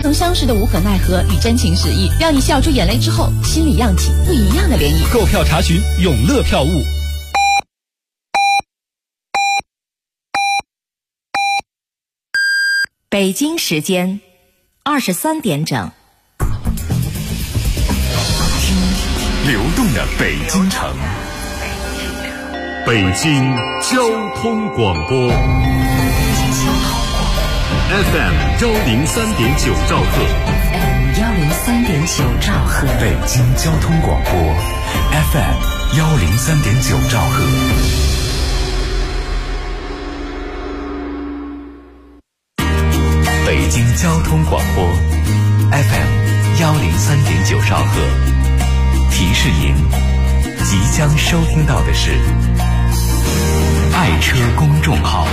曾相识的无可奈何与真情实意，让你笑出眼泪之后，心里漾起不一样的涟漪。 购票查询永乐票务。 北京时间23点整。 听流动的北京城，北京交通广播 FM 103.9兆赫 103.9兆赫， 北京交通广播 FM 103.9兆赫。北京交通广播 FM 103.9兆赫，提示您即将收听到的是爱车公众号。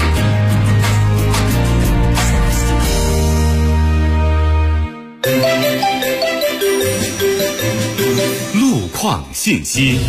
路况信息。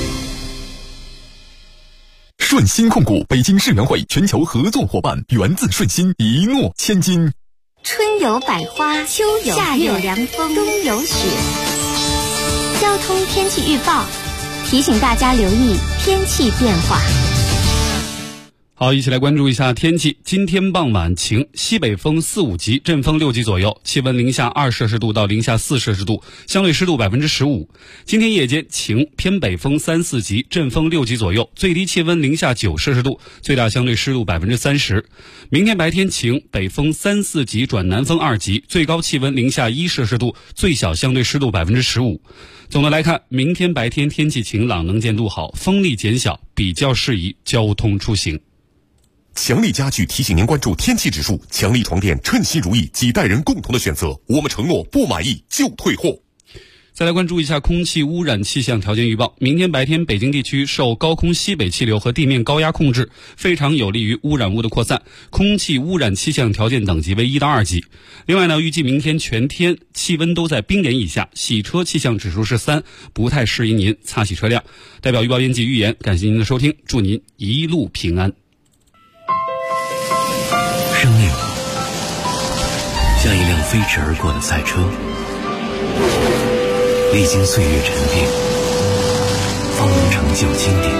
顺鑫控股北京世园会全球合作伙伴，源自顺鑫，一诺千金。 春有百花，秋有夏有凉风，冬有雪。交通天气预报提醒大家留意天气变化。 好，一起来关注一下天气。今天傍晚晴，西北风4、5级，阵风6级左右，气温零下2摄氏度到零下4摄氏度，相对湿度15%。今天夜间晴，偏北风3、4级，阵风6级左右，最低气温零下9摄氏度，最大相对湿度30%。明天白天晴，北风3、4级转南风2级，最高气温零下1摄氏度，最小相对湿度15%。总的来看，明天白天天气晴朗，能见度好，风力减小，比较适宜交通出行。 强力家具提醒您关注天气指数，强力床垫称心如意，几代人共同的选择，我们承诺不满意就退货。 再来关注一下空气污染气象条件预报。明天白天北京地区受高空西北气流和地面高压控制，非常有利于污染物的扩散，空气污染气象条件等级为1到2级。另外呢，预计明天全天气温都在冰点以下，洗车气象指数是3，不太适宜您擦洗车辆。代表预报编辑预言，感谢您的收听，祝您一路平安。 生命像一辆飞驰而过的赛车，历经岁月沉淀，方能成就经典。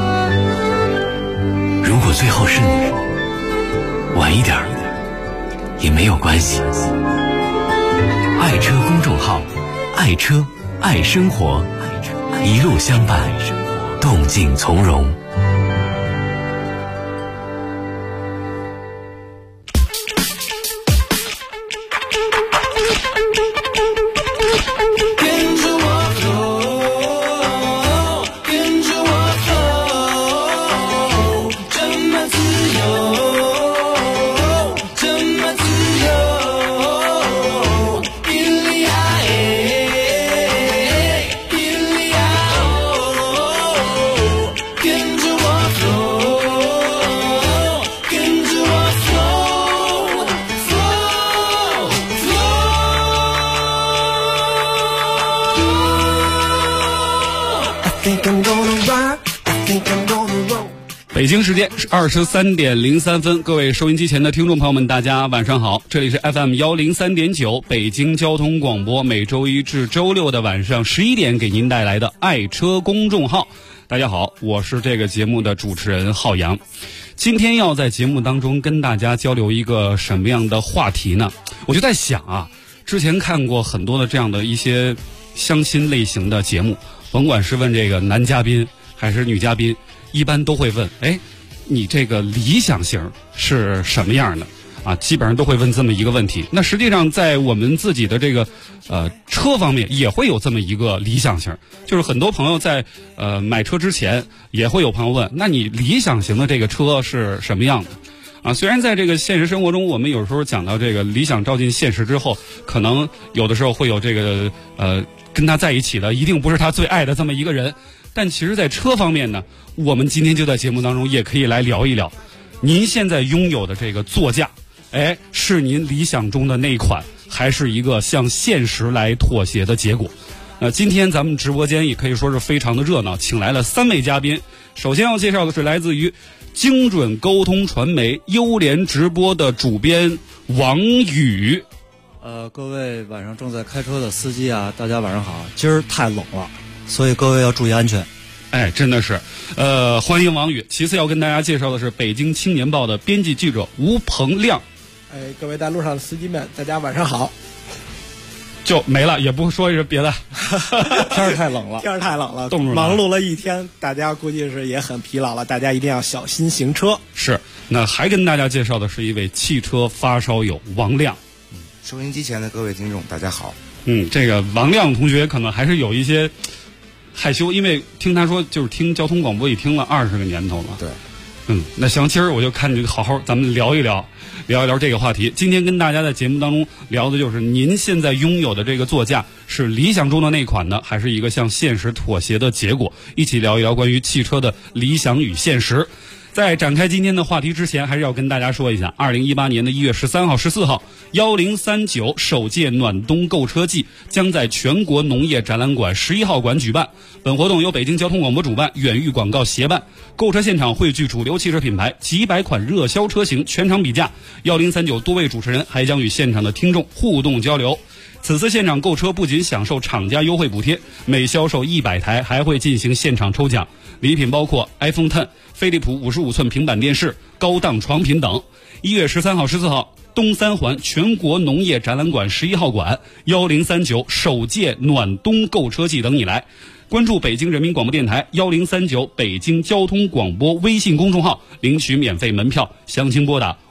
如果最后是你，晚一点也没有关系。爱车公众号，爱车爱生活，一路相伴，动静从容。 北京时间是23:03，各位收音机前的听众朋友们，大家晚上好，这里是 FM 103.9北京交通广播，每周一至周六的晚上11点给您带来的爱车公众号。大家好，我是这个节目的主持人浩洋。今天要在节目当中跟大家交流一个什么样的话题呢？我就在想啊，之前看过很多的这样的一些相亲类型的节目，甭管是问这个男嘉宾还是女嘉宾，一般都会问，你这个理想型是什么样的啊？基本上都会问这么一个问题。那实际上在我们自己的这个车方面也会有这么一个理想型，就是很多朋友在买车之前也会有朋友问，那你理想型的这个车是什么样的啊？虽然在这个现实生活中，我们有时候讲到这个理想照进现实之后，可能有的时候会有这个跟他在一起的一定不是他最爱的这么一个人，但其实在车方面呢，我们今天就在节目当中也可以来聊一聊，您现在拥有的这个座驾，是您理想中的那一款，还是一个向现实来妥协的结果？今天咱们直播间也可以说是非常的热闹，请来了3位嘉宾。首先要介绍的是来自于精准沟通传媒优联直播的主编王宇。 各位晚上正在开车的司机啊，大家晚上好。今儿太冷了，所以各位要注意安全。 哎，真的是，欢迎王宇。其次要跟大家介绍的是北京青年报的编辑记者吴鹏亮。 哎，各位在路上的司机们，大家晚上好。 就没了，也不说是别的。 天儿太冷了，天儿太冷了，忙碌了一天，大家估计是也很疲劳了，大家一定要小心行车。 是，那还跟大家介绍的是一位汽车发烧友王亮。 收音机前的各位听众，大家好。 这个王亮同学可能还是有一些害羞，因为听他说就是听交通广播也听了20个年头了。 对。 那行，今儿我就看你好好咱们聊一聊这个话题。今天跟大家在节目当中聊的就是您现在拥有的这个座驾是理想中的那款呢，还是一个向现实妥协的结果？一起聊一聊关于汽车的理想与现实。在展开今天的话题之前，还是要跟大家说一下，2018年的1月13号、14号，1039首届暖冬购车季将在全国农业展览馆11号馆举办。本活动由北京交通广播主办，远域广告协办。购车现场汇聚主流汽车品牌几百款热销车型，全场比价。1039多位主持人还将与现场的听众互动交流。此次现场购车不仅享受厂家优惠补贴，每销售100台还会进行现场抽奖，礼品包括 iPhone X、飞利浦55寸平板电视、高档床品等。1月13号、14号，东三环全国农业展览馆11号馆，1039首届暖冬购车季等你来。关注北京人民广播电台1039北京交通广播微信公众号，领取免费门票，详情拨打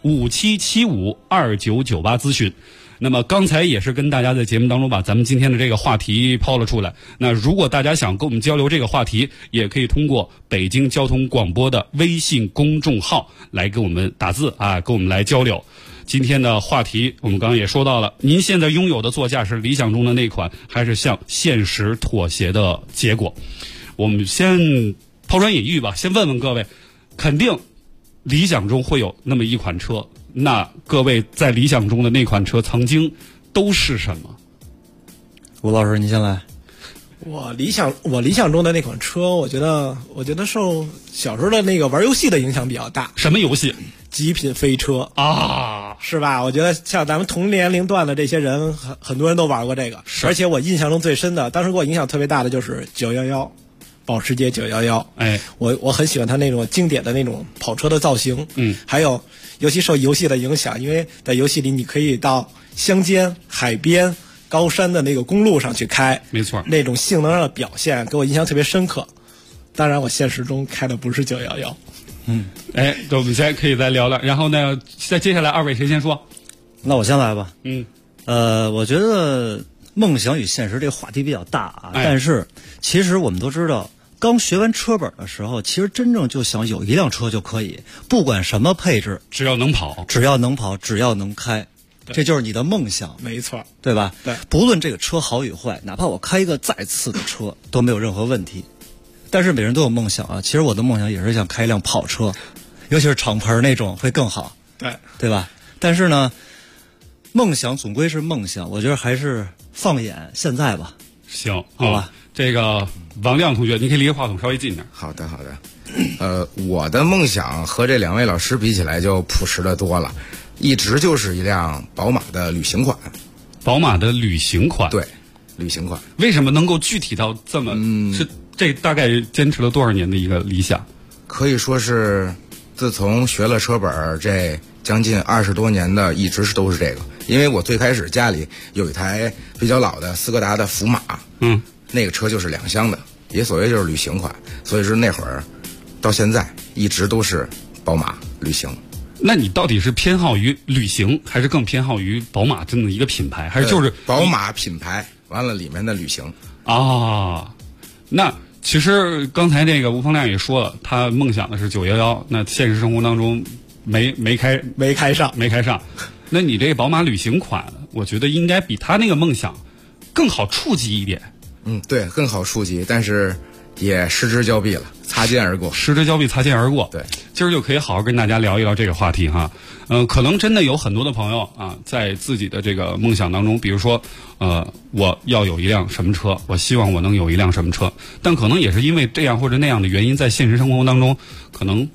57752998咨询。那么刚才也是跟大家在节目当中把咱们今天的这个话题抛了出来。那如果大家想跟我们交流这个话题，也可以通过北京交通广播的微信公众号来跟我们打字啊，跟我们来交流。今天的话题我们刚刚也说到了，您现在拥有的座驾是理想中的那款，还是向现实妥协的结果？我们先抛砖引玉吧，先问问各位，肯定理想中会有那么一款车，那各位在理想中的那款车曾经都是什么？ 吴老师，你先来。 我理想中的那款车，我觉得受小时候的那个玩游戏的影响比较大。 什么游戏？ 极品飞车啊，是吧？我觉得像咱们同年龄段的这些人，很多人都玩过这个。而且我印象中最深的，当时给我影响特别大的就是911，保时捷911。哎，我很喜欢它那种经典的那种跑车的造型。还有尤其受游戏的影响，因为在游戏里你可以到乡间、海边、高山的那个公路上去开， 没错， 那种性能上的表现给我印象特别深刻。当然，我现实中开的不是911。 我们现在可以再聊聊。然后呢，再接下来二位谁先说？ 那我先来吧。我觉得梦想与现实这个话题比较大啊，但是其实我们都知道，刚学完车本的时候，其实真正就想有一辆车就可以，不管什么配置， 只要能跑， 只要能开，这就是你的梦想。 没错， 对吧？ 对， 不论这个车好与坏，哪怕我开一个再次的车都没有任何问题。但是每人都有梦想啊，其实我的梦想也是想开一辆跑车，尤其是敞篷那种会更好，对吧？但是呢，梦想总归是梦想，我觉得还是放眼现在吧。 行， 好吧。 这个王亮同学，你可以离话筒稍微近点。 好的。我的梦想和这两位老师比起来就朴实的多了，一直就是一辆宝马的旅行款。 宝马的旅行款？对， 旅行款。 为什么能够具体到这么？是这大概坚持了多少年的一个理想？ 可以说是自从学了车本这将近20多年的，一直都是这个。因为我最开始家里有一台比较老的斯柯达的福马，那个车就是2厢的，也所谓就是旅行款。所以说那会儿到现在一直都是宝马旅行。 那你到底是偏好于旅行，还是更偏好于宝马这么一个品牌，还是就是宝马品牌完了里面的旅行啊？那其实刚才这个吴鹏亮也说了，他梦想的是911，那现实生活当中没开上。那你这个宝马旅行款，我觉得应该比他那个梦想更好触及一点。 对，更好触及，但是也失之交臂了，擦肩而过。 对，今儿就可以好好跟大家聊一聊这个话题哈。可能真的有很多的朋友啊，在自己的这个梦想当中，比如说我要有一辆什么车，我希望我能有一辆什么车，但可能也是因为这样或者那样的原因，在现实生活当中可能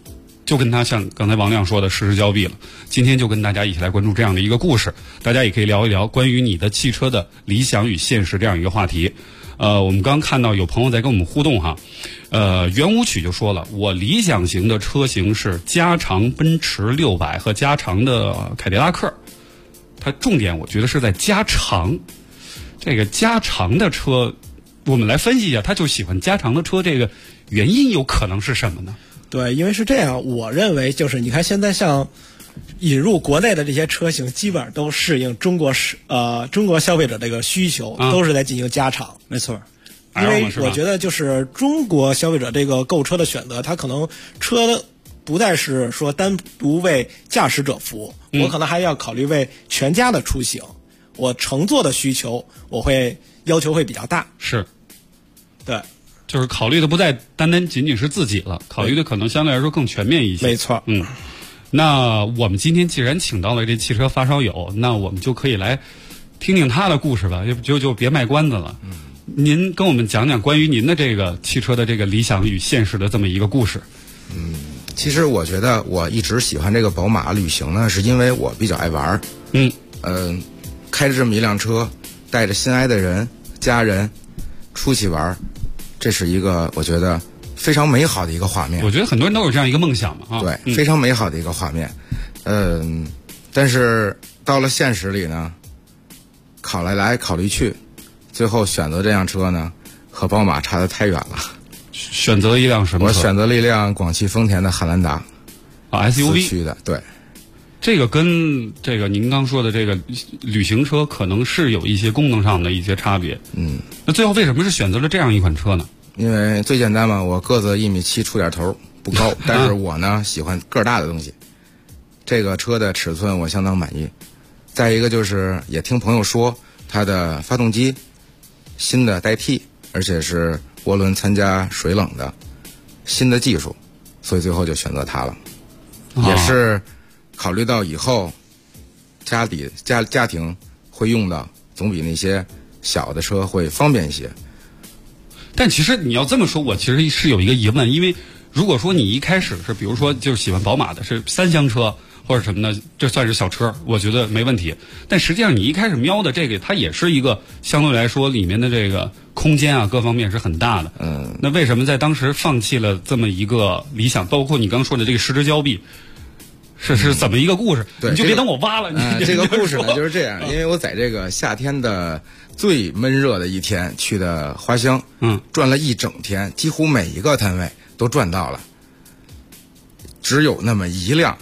就跟他像刚才王亮说的失之交臂了。今天就跟大家一起来关注这样的一个故事，大家也可以聊一聊关于你的汽车的理想与现实这样一个话题。我们刚看到有朋友在跟我们互动哈，圆舞曲就说了，我理想型的车型是加长奔驰600和加长的凯迪拉克。它重点我觉得是在加长，这个加长的车，我们来分析一下，他就喜欢加长的车，这个原因有可能是什么呢？ 对，因为是这样，我认为就是你看现在像引入国内的这些车型，基本上都适应中国消费者这个需求，都是在进行加长。 没错， 因为我觉得就是中国消费者这个购车的选择，他可能车不再是说单独为驾驶者服务，我可能还要考虑为全家的出行，我乘坐的需求我会要求会比较大。 是， 对， 就是考虑的不再单单仅仅是自己了，考虑的可能相对来说更全面一些。 没错， 那我们今天既然请到了这汽车发烧友，那我们就可以来听听他的故事吧，就别卖关子了。您跟我们讲讲关于您的这个汽车的这个理想与现实的这么一个故事。 其实我觉得我一直喜欢这个宝马旅行呢，是因为我比较爱玩。开着这么一辆车，带着心爱的人、家人出去玩，这是一个我觉得非常美好的一个画面。 我觉得很多人都有这样一个梦想嘛，啊， 对，非常美好的一个画面。但是到了现实里呢，考虑来考虑去，最后选择这辆车呢，和宝马差得太远了。 选择一辆什么车？ 我选择了一辆广汽丰田的汉兰达 ，SUV 四驱的，对。 这个跟这个您刚说的这个旅行车可能是有一些功能上的一些差别。那最后为什么是选择了这样一款车呢？ 因为最简单嘛，我个子1.7米出点头，不高，但是我呢喜欢个儿大的东西。这个车的尺寸我相当满意。再一个就是也听朋友说，它的发动机新的代替，而且是涡轮参加水冷的新的技术，所以最后就选择它了。也是考虑到以后家庭会用到，总比那些小的车会方便一些。 但其实你要这么说，我其实是有一个疑问，因为如果说你一开始是比如说就是喜欢宝马的是3厢车或者什么的，这算是小车，我觉得没问题。但实际上你一开始瞄的这个，它也是一个相对来说里面的这个空间啊各方面是很大的。那为什么在当时放弃了这么一个理想？包括你刚说的这个失之交臂，是怎么一个故事？ 对， 你就别等我挖了。 这个故事呢就是这样，因为我在这个夏天的最闷热的一天去的花乡，转了一整天，几乎每一个摊位都转到了，只有那么一辆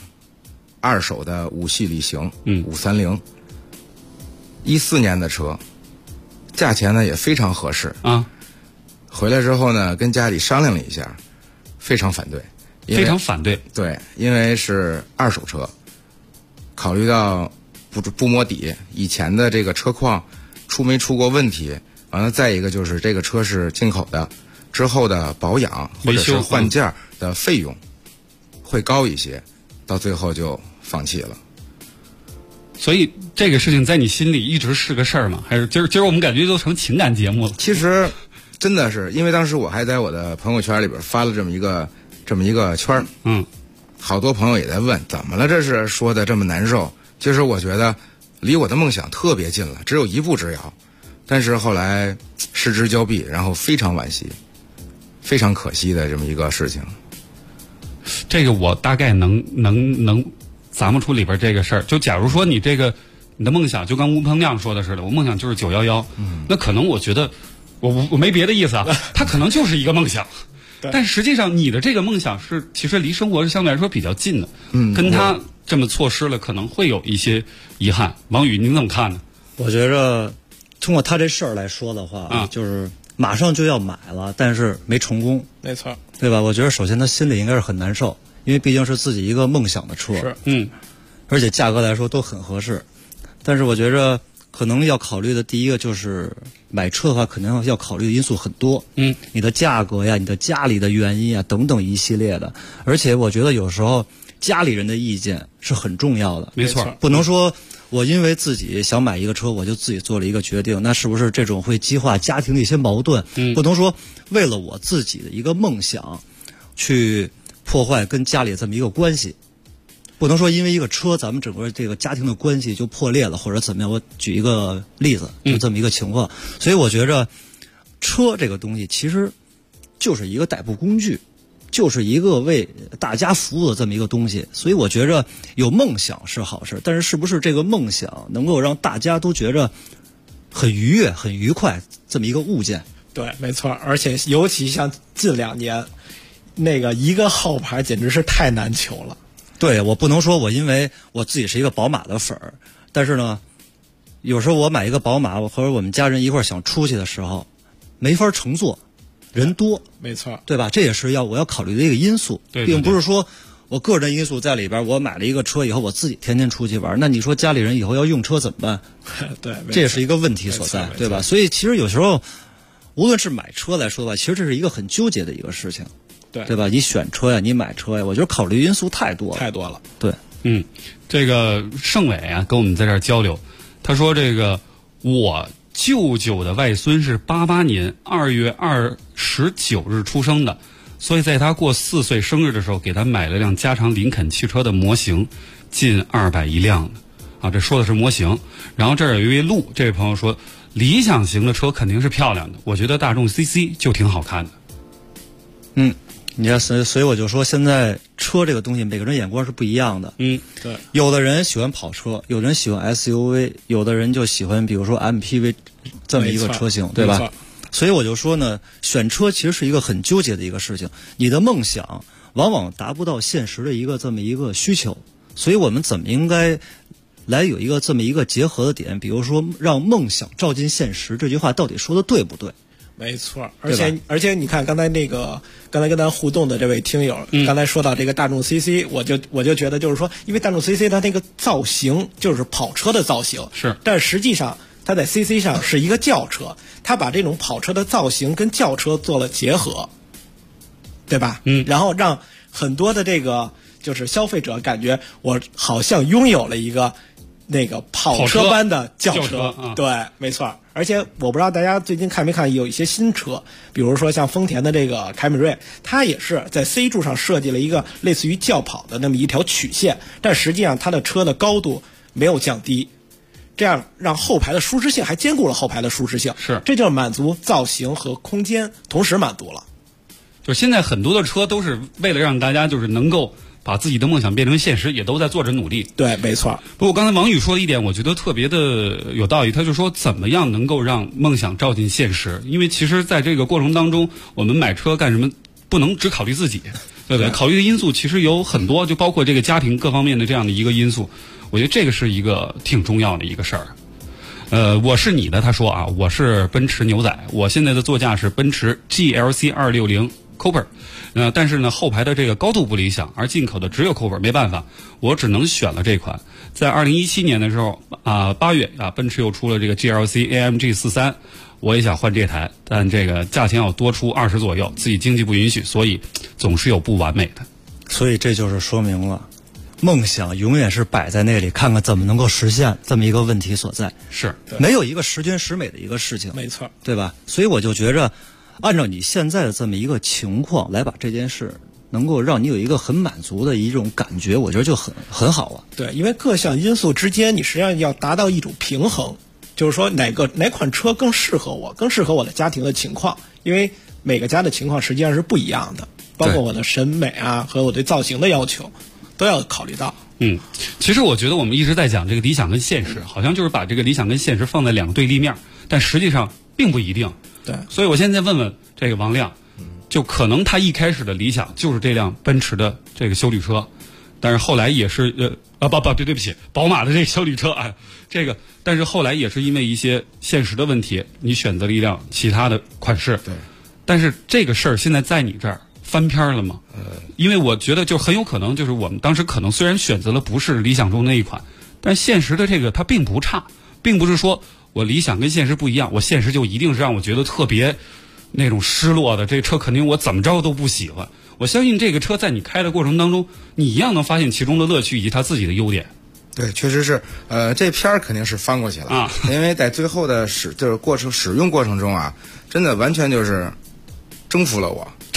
2手的5系旅行530，14年的车，价钱呢也非常合适啊。回来之后呢，跟家里商量了一下，非常反对。 非常反对， 对，因为是2手车，考虑到不摸底，以前的这个车况没出过问题，完了再一个就是这个车是进口的，之后的保养或者是换件的费用会高一些，到最后就放弃了。 所以这个事情在你心里一直是个事儿吗？还是今儿我们感觉都成情感节目了？ 其实真的是，因为当时我还在我的朋友圈里边发了这么一个圈儿，好多朋友也在问怎么了，这是说的这么难受。其实我觉得离我的梦想特别近了，只有一步之遥，但是后来失之交臂，然后非常惋惜，非常可惜的这么一个事情。 这个我大概能咂摸出里边这个事儿。就假如说你的梦想就跟吴鹏亮说的似的，我梦想就是911，那可能我觉得我没别的意思啊，他可能就是一个梦想。但实际上你的这个梦想是其实离生活是相对来说比较近的，跟他这么错失了可能会有一些遗憾。王宇您怎么看呢？ 我觉着通过他这事儿来说的话，就是马上就要买了，但是没成功， 没错， 对吧？我觉得首先他心里应该是很难受，因为毕竟是自己一个梦想的车， 是， 而且价格来说都很合适。但是我觉着可能要考虑的第一个就是买车的话，可能要考虑的因素很多，你的价格呀，你的家里的原因啊，等等一系列的。而且我觉得有时候家里人的意见是很重要的， 没错， 不能说我因为自己想买一个车，我就自己做了一个决定，那是不是这种会激化家庭的一些矛盾？不能说为了我自己的一个梦想去破坏跟家里这么一个关系。不能说因为一个车，咱们整个这个家庭的关系就破裂了，或者怎么样。我举一个例子，就这么一个情况。所以我觉着，车这个东西其实就是一个代步工具，就是一个为大家服务的这么一个东西。所以我觉着有梦想是好事，但是是不是这个梦想能够让大家都觉着很愉悦、很愉快，这么一个物件？ 对，没错。而且尤其像近2年，那个一个号牌简直是太难求了。 对，我不能说我因为我自己是一个宝马的粉儿，但是呢，有时候我买一个宝马，我和我们家人一块儿想出去的时候，没法乘坐，人多， 没错， 对吧？这也是我要考虑的一个因素， 对， 并不是说我个人的因素在里边。我买了一个车以后，我自己天天出去玩，那你说家里人以后要用车怎么办？ 对， 这也是一个问题所在，对吧？所以其实有时候，无论是买车来说的话，其实这是一个很纠结的一个事情。对吧？你选车呀，你买车呀，我觉得考虑因素太多了。对， 这个盛伟啊，跟我们在这儿交流，他说这个我舅舅的外孙是88年2月29日出生的，所以在他过4岁生日的时候，给他买了辆加长林肯汽车的模型，近200一辆的啊。这说的是模型。然后这儿有一位陆这位朋友说，理想型的车肯定是漂亮的，我觉得大众 CC 就挺好看的。 你看，所以我就说，现在车这个东西，每个人眼光是不一样的。 对。 有的人喜欢跑车，有的人喜欢 SUV， 有的人就喜欢比如说 MPV 这么一个车型，对吧？所以我就说呢，选车其实是一个很纠结的一个事情。你的梦想往往达不到现实的一个这么一个需求，所以我们怎么应该来有一个这么一个结合的点？比如说，让梦想照进现实，这句话到底说的对不对？ 没错，而且你看刚才跟咱互动的这位听友，刚才说到这个大众 CC， 我就觉得就是说，因为大众 CC 它那个造型就是跑车的造型， 是， 但实际上它在 CC 上是一个轿车，它把这种跑车的造型跟轿车做了结合，对吧？然后让很多的这个就是消费者感觉我好像拥有了一个那个跑车般的轿车，对，没错。而且我不知道大家最近看没看，有一些新车，比如说像丰田的这个凯美瑞，它也是在 C 柱上设计了一个类似于轿跑的那么一条曲线，但实际上它的车的高度没有降低，这样让后排的舒适性还兼顾了后排的舒适性， 是， 这就是满足造型和空间同时满足了。 就现在很多的车都是为了让大家就是能够把自己的梦想变成现实，也都在做着努力。 对，没错。 不过刚才王宇说的一点，我觉得特别的有道理。他就说，怎么样能够让梦想照进现实？因为其实在这个过程当中，我们买车干什么，不能只考虑自己，对不对？考虑的因素其实有很多，就包括这个家庭各方面的这样的一个因素。我觉得这个是一个挺重要的一个事儿。我是你的，他说啊，我是奔驰牛仔，我现在的座驾是奔驰 GLC 260 Cooper。但是呢，后排的这个高度不理想，而进口的只有 Cooper， 没办法，我只能选了这款。在2017年的时候8月奔驰又出了这个 GLC AMG 43，我也想换这台，但这个价钱要多出20左右，自己经济不允许，所以总是有不完美的。 所以这就是说明了，梦想永远是摆在那里，看看怎么能够实现这么一个问题所在。 是， 没有一个十全十美的一个事情， 没错， 对吧？所以我就觉着，按照你现在的这么一个情况来把这件事能够让你有一个很满足的一种感觉，我觉得就很好啊。 对，因为各项因素之间，你实际上要达到一种平衡，就是说哪款车更适合我，更适合我的家庭的情况，因为每个家的情况实际上是不一样的，包括我的审美和我对造型的要求都要考虑到。 其实我觉得我们一直在讲这个理想跟现实，好像就是把这个理想跟现实放在两个对立面，但实际上并不一定。 对， 所以我现在问问这个王亮，就可能他一开始的理想就是这辆奔驰的这个休旅车，但是后来也是对不起，宝马的这个休旅车但是后来也是因为一些现实的问题，你选择了一辆其他的款式。 对， 但是这个事儿现在在你这儿翻篇了吗？因为我觉得就很有可能就是我们当时可能虽然选择了不是理想中那一款，但现实的这个它并不差，并不是说我理想跟现实不一样，我现实就一定是让我觉得特别那种失落的，这车肯定我怎么着都不喜欢。我相信这个车在你开的过程当中，你一样能发现其中的乐趣以及它自己的优点。 对，确实是，这片儿肯定是翻过去了因为在最后的使用过程中真的完全就是征服了我。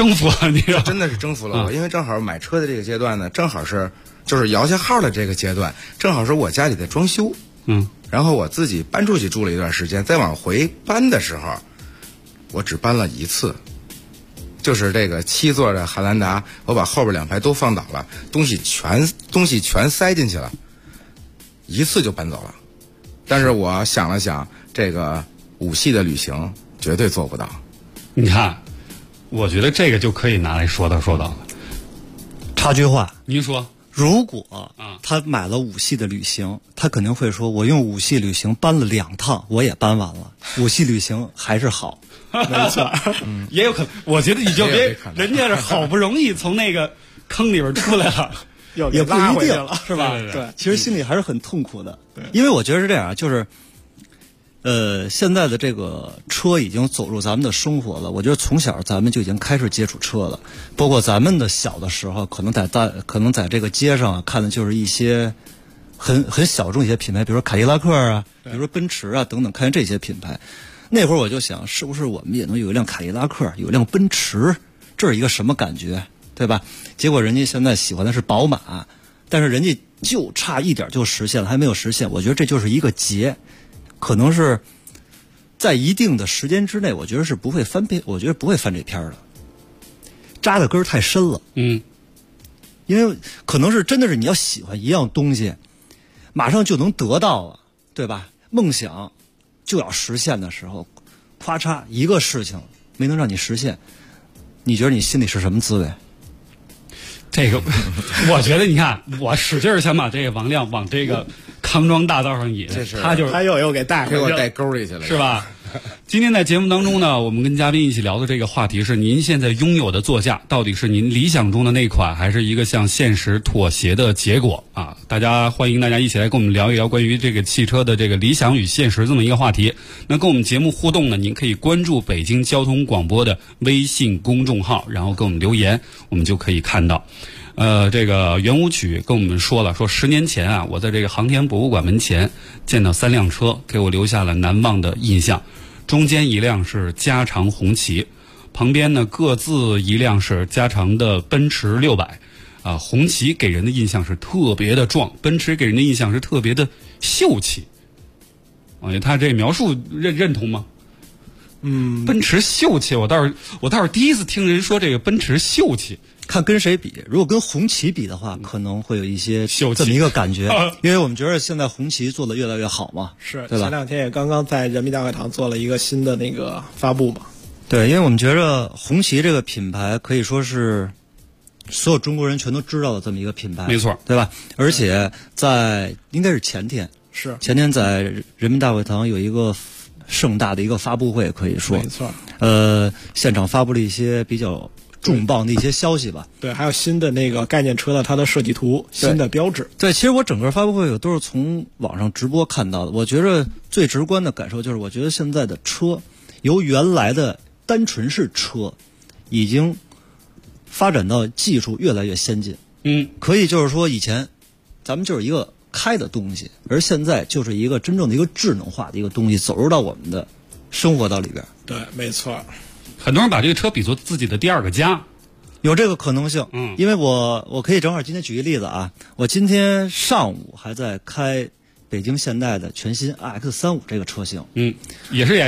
征服了你， 真的是征服了我。因为正好买车的这个阶段呢，正好是就是摇下号的这个阶段，正好是我家里的装修。然后我自己搬出去住了一段时间，再往回搬的时候，我只搬了一次，就是这个7座的汉兰达，我把后边2排都放倒了，东西全塞进去了，一次就搬走了。但是我想了想，这个5系的旅行绝对做不到。 你看，我觉得这个就可以拿来说道了。 插句话， 您说。 如果他买了5系的旅行，他肯定会说，我用5系旅行搬了2趟，我也搬完了，5系旅行还是好。 没错，也有可能。我觉得你就别，人家是好不容易从那个坑里边出来了， 也不一定了， 是吧？ 对， 其实心里还是很痛苦的。因为我觉得是这样，就是。现在的这个车已经走入咱们的生活了。我觉得从小咱们就已经开始接触车了，包括咱们的小的时候，可能在这个街上看的就是一些很小众一些品牌，比如说凯迪拉克啊，比如说奔驰啊等等，看见这些品牌。那会儿我就想，是不是我们也能有一辆凯迪拉克，有一辆奔驰，这是一个什么感觉，对吧？结果人家现在喜欢的是宝马，但是人家就差一点就实现了，还没有实现。我觉得这就是一个劫。可能是在一定的时间之内，我觉得是不会翻篇，我觉得不会翻这篇的，扎的根儿太深了。因为可能是真的是你要喜欢一样东西，马上就能得到了，对吧？梦想就要实现的时候，咔嚓一个事情没能让你实现，你觉得你心里是什么滋味？ 这个，我觉得你看，我使劲想把这个王亮往这个康庄大道上引，他又给带回去了， 给我带沟里去了， 是吧？今天在节目当中呢，我们跟嘉宾一起聊的这个话题是：您现在拥有的座驾到底是您理想中的那款，还是一个向现实妥协的结果啊？欢迎大家一起来跟我们聊一聊关于这个汽车的这个理想与现实这么一个话题。那跟我们节目互动呢，您可以关注北京交通广播的微信公众号，然后给我们留言，我们就可以看到。这个圆舞曲跟我们说了，说10年前啊，我在这个航天博物馆门前见到3辆车，给我留下了难忘的印象。中间一辆是加长红旗，旁边呢各自一辆是加长的奔驰600。红旗给人的印象是特别的壮，奔驰给人的印象是特别的秀气。他这描述认同吗？奔驰秀气，我倒是第一次听人说这个奔驰秀气。 看跟谁比，如果跟红旗比的话，可能会有一些这么一个感觉，因为我们觉得现在红旗做的越来越好嘛， 是， 对吧？ 前2天也刚刚在人民大会堂做了一个新的那个发布嘛。 对，因为我们觉着红旗这个品牌可以说是所有中国人全都知道的这么一个品牌， 没错， 对吧？而且在应该是前天在人民大会堂有一个盛大的一个发布会，可以说没错。 现场发布了一些比较重磅的一些消息吧。 对，还有新的那个概念车的它的设计图，新的标志。 对，其实我整个发布会都是从网上直播看到的。我觉得最直观的感受就是，我觉得现在的车由原来的单纯是车，已经发展到技术越来越先进。可以就是说以前咱们就是一个开的东西，而现在就是一个真正的一个智能化的一个东西走入到我们的生活到里边。 对，没错。 很多人把这个车比作自己的第2个家， 有这个可能性。因为我可以正好今天举一例子啊，我今天上午还在开北京现代的全新 RX35这个车型， 也是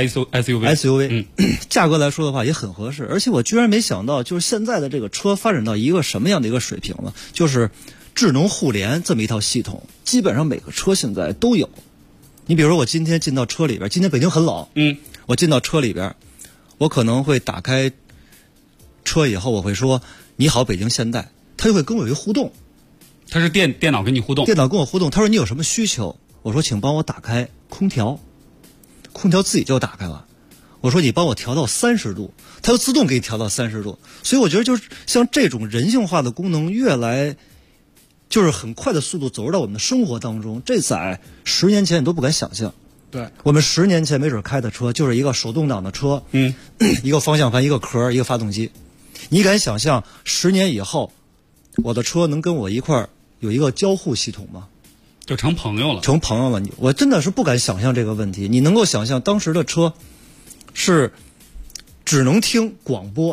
SUV， 价格来说的话也很合适，而且我居然没想到，就是现在的这个车发展到一个什么样的一个水平了，就是智能互联这么一套系统，基本上每个车现在都有。你比如说我今天进到车里边，今天北京很冷，我进到车里边，我可能会打开车以后，我会说你好北京现代，他就会跟我有一个互动。 他是电脑跟你互动， 电脑跟我互动，他说你有什么需求，我说请帮我打开空调，空调自己就打开了。我说你帮我调到30度，它就自动给你调到30度。所以我觉得就是像这种人性化的功能越来就是很快的速度走入到我们的生活当中，这在10年前你都不敢想象。 对， 我们10年前没准开的车就是一个手动挡的车，一个方向盘，一个壳，一个发动机。你敢想象10年以后我的车能跟我一块儿有一个交互系统吗？ 就成朋友了。 成朋友了，我真的是不敢想象这个问题。你能够想象当时的车是只能听广播，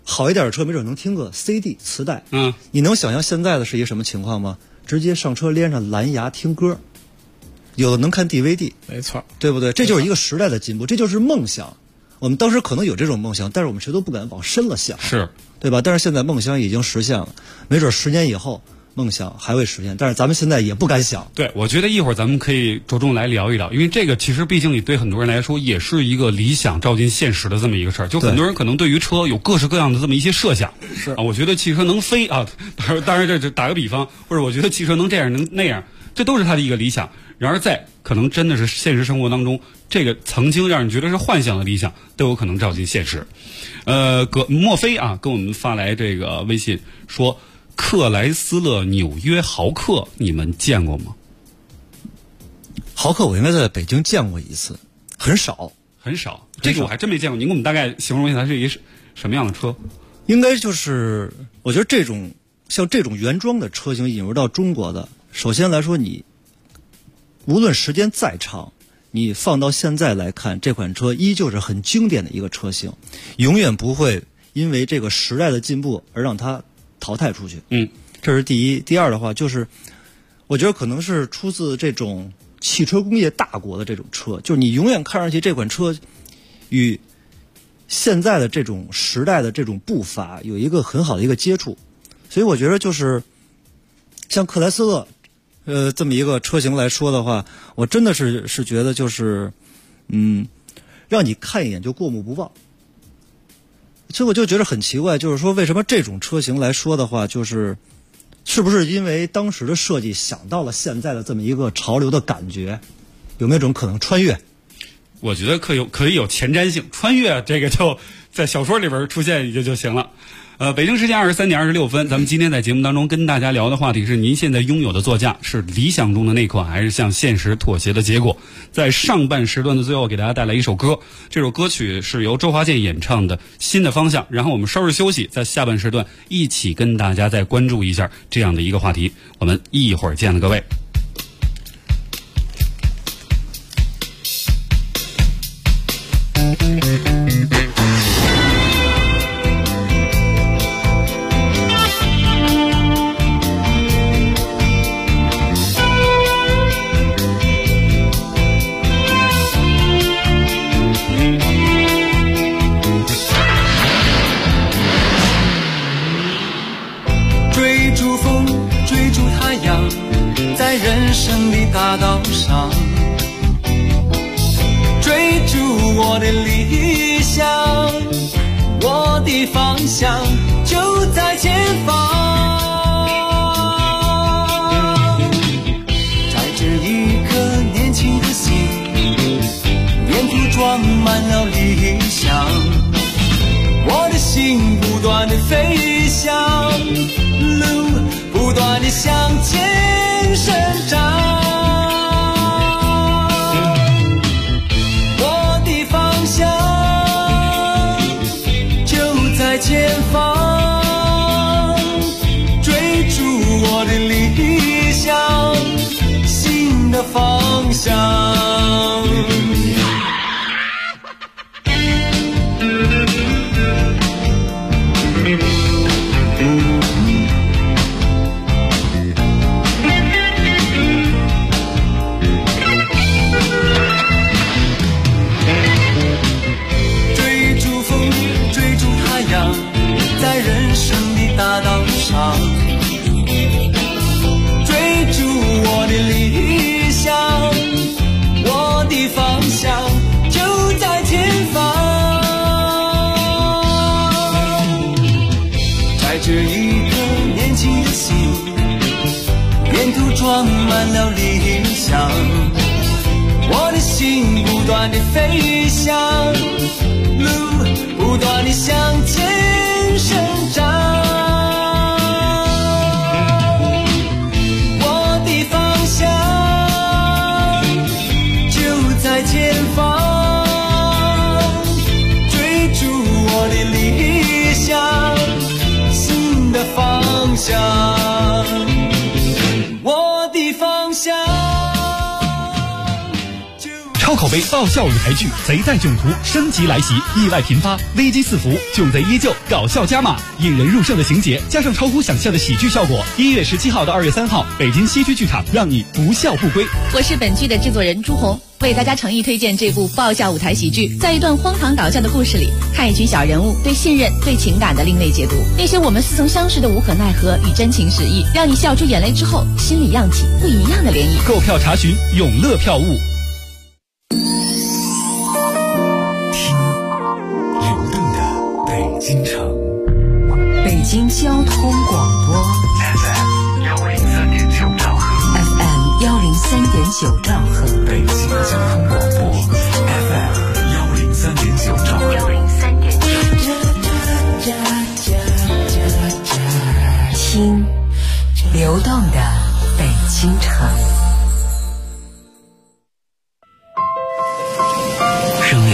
好一点的车没准能听个 CD 磁带。你能想象现在的是一个什么情况吗？直接上车连上蓝牙听歌，有的能看 DVD。 没错， 对不对？这就是一个时代的进步，这就是梦想。我们当时可能有这种梦想，但是我们谁都不敢往深了想， 是对吧？但是现在梦想已经实现了，没准10年以后梦想还会实现，但是咱们现在也不敢想。 对，我觉得一会儿咱们可以着重来聊一聊，因为这个其实毕竟你对很多人来说也是一个理想照进现实的这么一个事儿。就很多人可能对于车有各式各样的这么一些设想， 是啊，我觉得汽车能飞啊，当然这打个比方，或者我觉得汽车能这样能那样，这都是他的一个理想。然而在可能真的是现实生活当中，这个曾经让人觉得是幻想的理想都有可能照进现实。莫非啊跟我们发来这个微信说，克莱斯勒纽约豪客你们见过吗？ 豪客我应该在北京见过一次，很少， 这个我还真没见过。您给我们大概形容一下，它是一个什么样的车？ 应该就是我觉得像这种原装的车型引入到中国的，首先来说，你无论时间再长，你放到现在来看，这款车依旧是很经典的一个车型，永远不会因为这个时代的进步而让它淘汰出去。这是第一。第二的话，就是我觉得可能是出自这种汽车工业大国的这种车，就是你永远看上去这款车与现在的这种时代的这种步伐有一个很好的一个接触，所以我觉得就是像克莱斯勒这么一个车型来说的话，我真的是觉得就是让你看一眼就过目不忘。所以我就觉得很奇怪，就是说为什么这种车型来说的话，是不是因为当时的设计想到了现在的这么一个潮流的感觉？有没有种可能穿越？ 我觉得可以有前瞻性，穿越这个就在小说里边出现就行了。北京时间23点26分，咱们今天在节目当中跟大家聊的话题是：您现在拥有的座驾是理想中的那款，还是向现实妥协的结果？在上半时段的最后，给大家带来一首歌，这首歌曲是由周华健演唱的《新的方向》。然后我们稍事休息，在下半时段一起跟大家再关注一下这样的一个话题。我们一会儿见了，各位。 人生的大道上，追逐我的理想，我的方向就在前方。带着一颗年轻的心，沿途装满了理想，我的心不断地飞翔，路不断地向前生长，我的方向就在前方，追逐我的理想，新的方向。在人生的大道上，追逐我的理想，我的方向就在前方。带着一颗年轻的心，沿途装满了理想，我的心不断地飞翔，路不断地向前生长，我的方向就在前方，追逐我的理想，新的方向，我的方向。 超口碑爆笑舞台剧《贼在囧途》升级来袭，意外频发，危机四伏，囧贼依旧，搞笑加码，引人入胜的情节加上超乎想象的喜剧效果。1月17号到2月3号，北京西区剧场，让你不笑不归。 我是本剧的制作人朱红，为大家诚意推荐这部爆笑舞台喜剧。在一段荒唐搞笑的故事里，看一群小人物对信任、对情感的另类解读，那些我们似曾相识的无可奈何与真情实意，让你笑出眼泪之后，心里漾起不一样的涟漪。 购票查询永乐票务。 京城， 北京交通广播 FM 103.9兆赫 ，FM 103.9兆赫， 北京交通广播 FM 103.9兆赫 ，103.9。听流动的北京城。 生命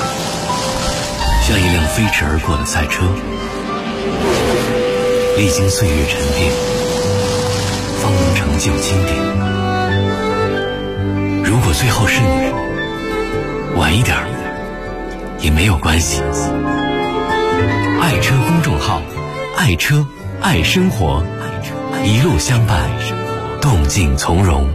像一辆飞驰而过的赛车，历经岁月沉淀，方能成就经典。如果最后是你，晚一点也没有关系。爱车公众号，爱车爱生活，一路相伴，动静从容。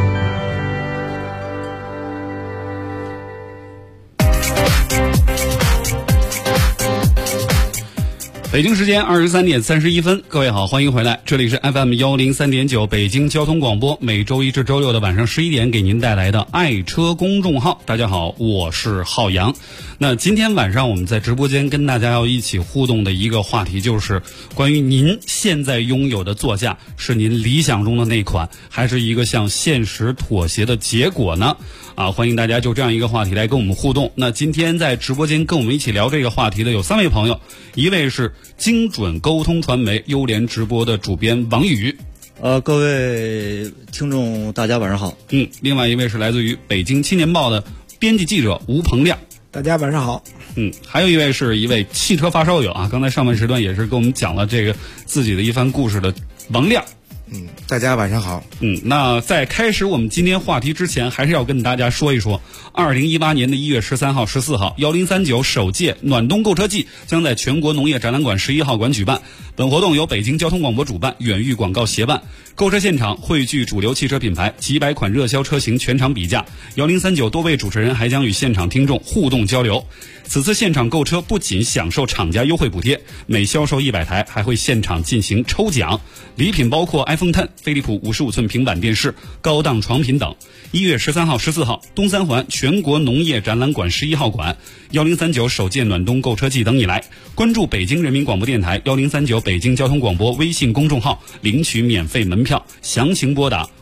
北京时间23点31分，各位好，欢迎回来，这里是 FM 103.9北京交通广播，每周一至周六的晚上11点给您带来的爱车公众号。大家好，我是浩洋。那今天晚上我们在直播间跟大家要一起互动的一个话题，就是关于您现在拥有的座驾是您理想中的那款，还是一个向现实妥协的结果呢？欢迎大家就这样一个话题来跟我们互动。那今天在直播间跟我们一起聊这个话题的有3位朋友，一位是精准沟通传媒优联直播的主编王宇， 各位听众大家晚上好。 另外一位是来自于北京青年报的编辑记者吴鹏亮， 大家晚上好。 还有一位是一位汽车发烧友刚才上半时段也是跟我们讲了这个自己的一番故事的王亮。 大家晚上好。 那在开始我们今天话题之前，还是要跟大家说一说2018年的1月13号、14号，1039首届暖冬购车季将在全国农业展览馆11号馆举办。本活动由北京交通广播主办，远域广告协办。购车现场汇聚主流汽车品牌，几百款热销车型全场比价。1039多位主持人还将与现场听众互动交流。此次现场购车不仅享受厂家优惠补贴，每销售100台还会现场进行抽奖，礼品包括 iPhone X、飞利浦55寸平板电视、高档床品等。1月13号、14号，东三环全国农业展览馆11号馆，1039首届暖冬购车季等你来。关注北京人民广播电台1039北京交通广播微信公众号，领取免费门票，详情拨打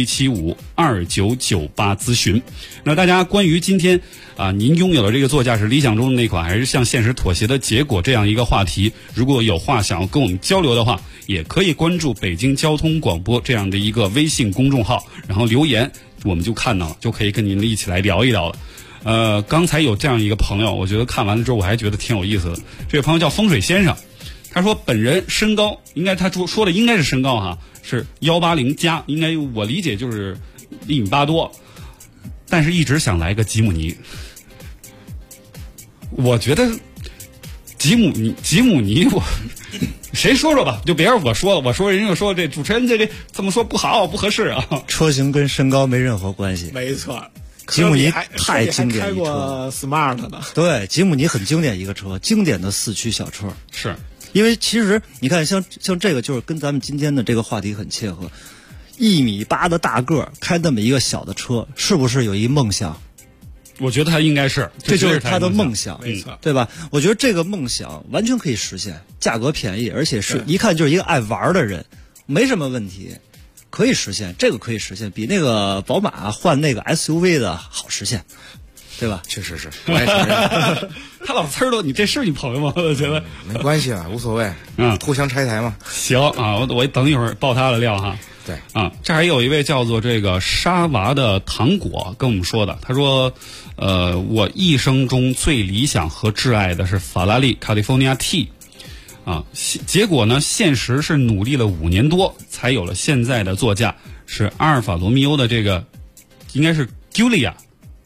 57752998咨询。那大家关于今天您拥有的这个座驾是理想中的那款，还是向现实妥协的结果，这样一个话题，如果有话想要跟我们交流的话，也可以关注北京交通广播这样的一个微信公众号，然后留言，我们就看到了，就可以跟您一起来聊一聊了。刚才有这样一个朋友，我觉得看完了之后我还觉得挺有意思的。这位朋友叫风水先生，他说本人身高应该，他说的应该是身高是180加，应该我理解就是1.8米多，但是一直想来个吉姆尼。我觉得吉姆尼我谁说说吧，就别让我说了，我说人家说这主持人这么说不好，不合适啊。 车型跟身高没任何关系。 没错， 吉姆尼太经典一车， 开过 Smart 的。 对，吉姆尼很经典一个车，经典的4驱小车。 是因为其实你看像这个就是跟咱们今天的这个话题很切合。1.8米的大个开那么一个小的车，是不是有一梦想？ 我觉得他应该是， 这就是他的梦想， 没错， 对吧？我觉得这个梦想完全可以实现，价格便宜，而且是一看就是一个爱玩的人，没什么问题，可以实现，这个可以实现，比那个宝马换那个 SUV 的好实现，对吧？ 确实是，我也承认。 他老呲儿都，你这是你朋友吗？我觉得没关系啊，无所谓，互相拆台嘛。 行我等一会儿爆他的料哈。 对这还有一位叫做这个沙娃的糖果跟我们说的，他说我一生中最理想和挚爱的是法拉利 California T 结果呢现实是努力了5年多才有了现在的座驾，是阿尔法罗密欧的这个应该是 Giulia，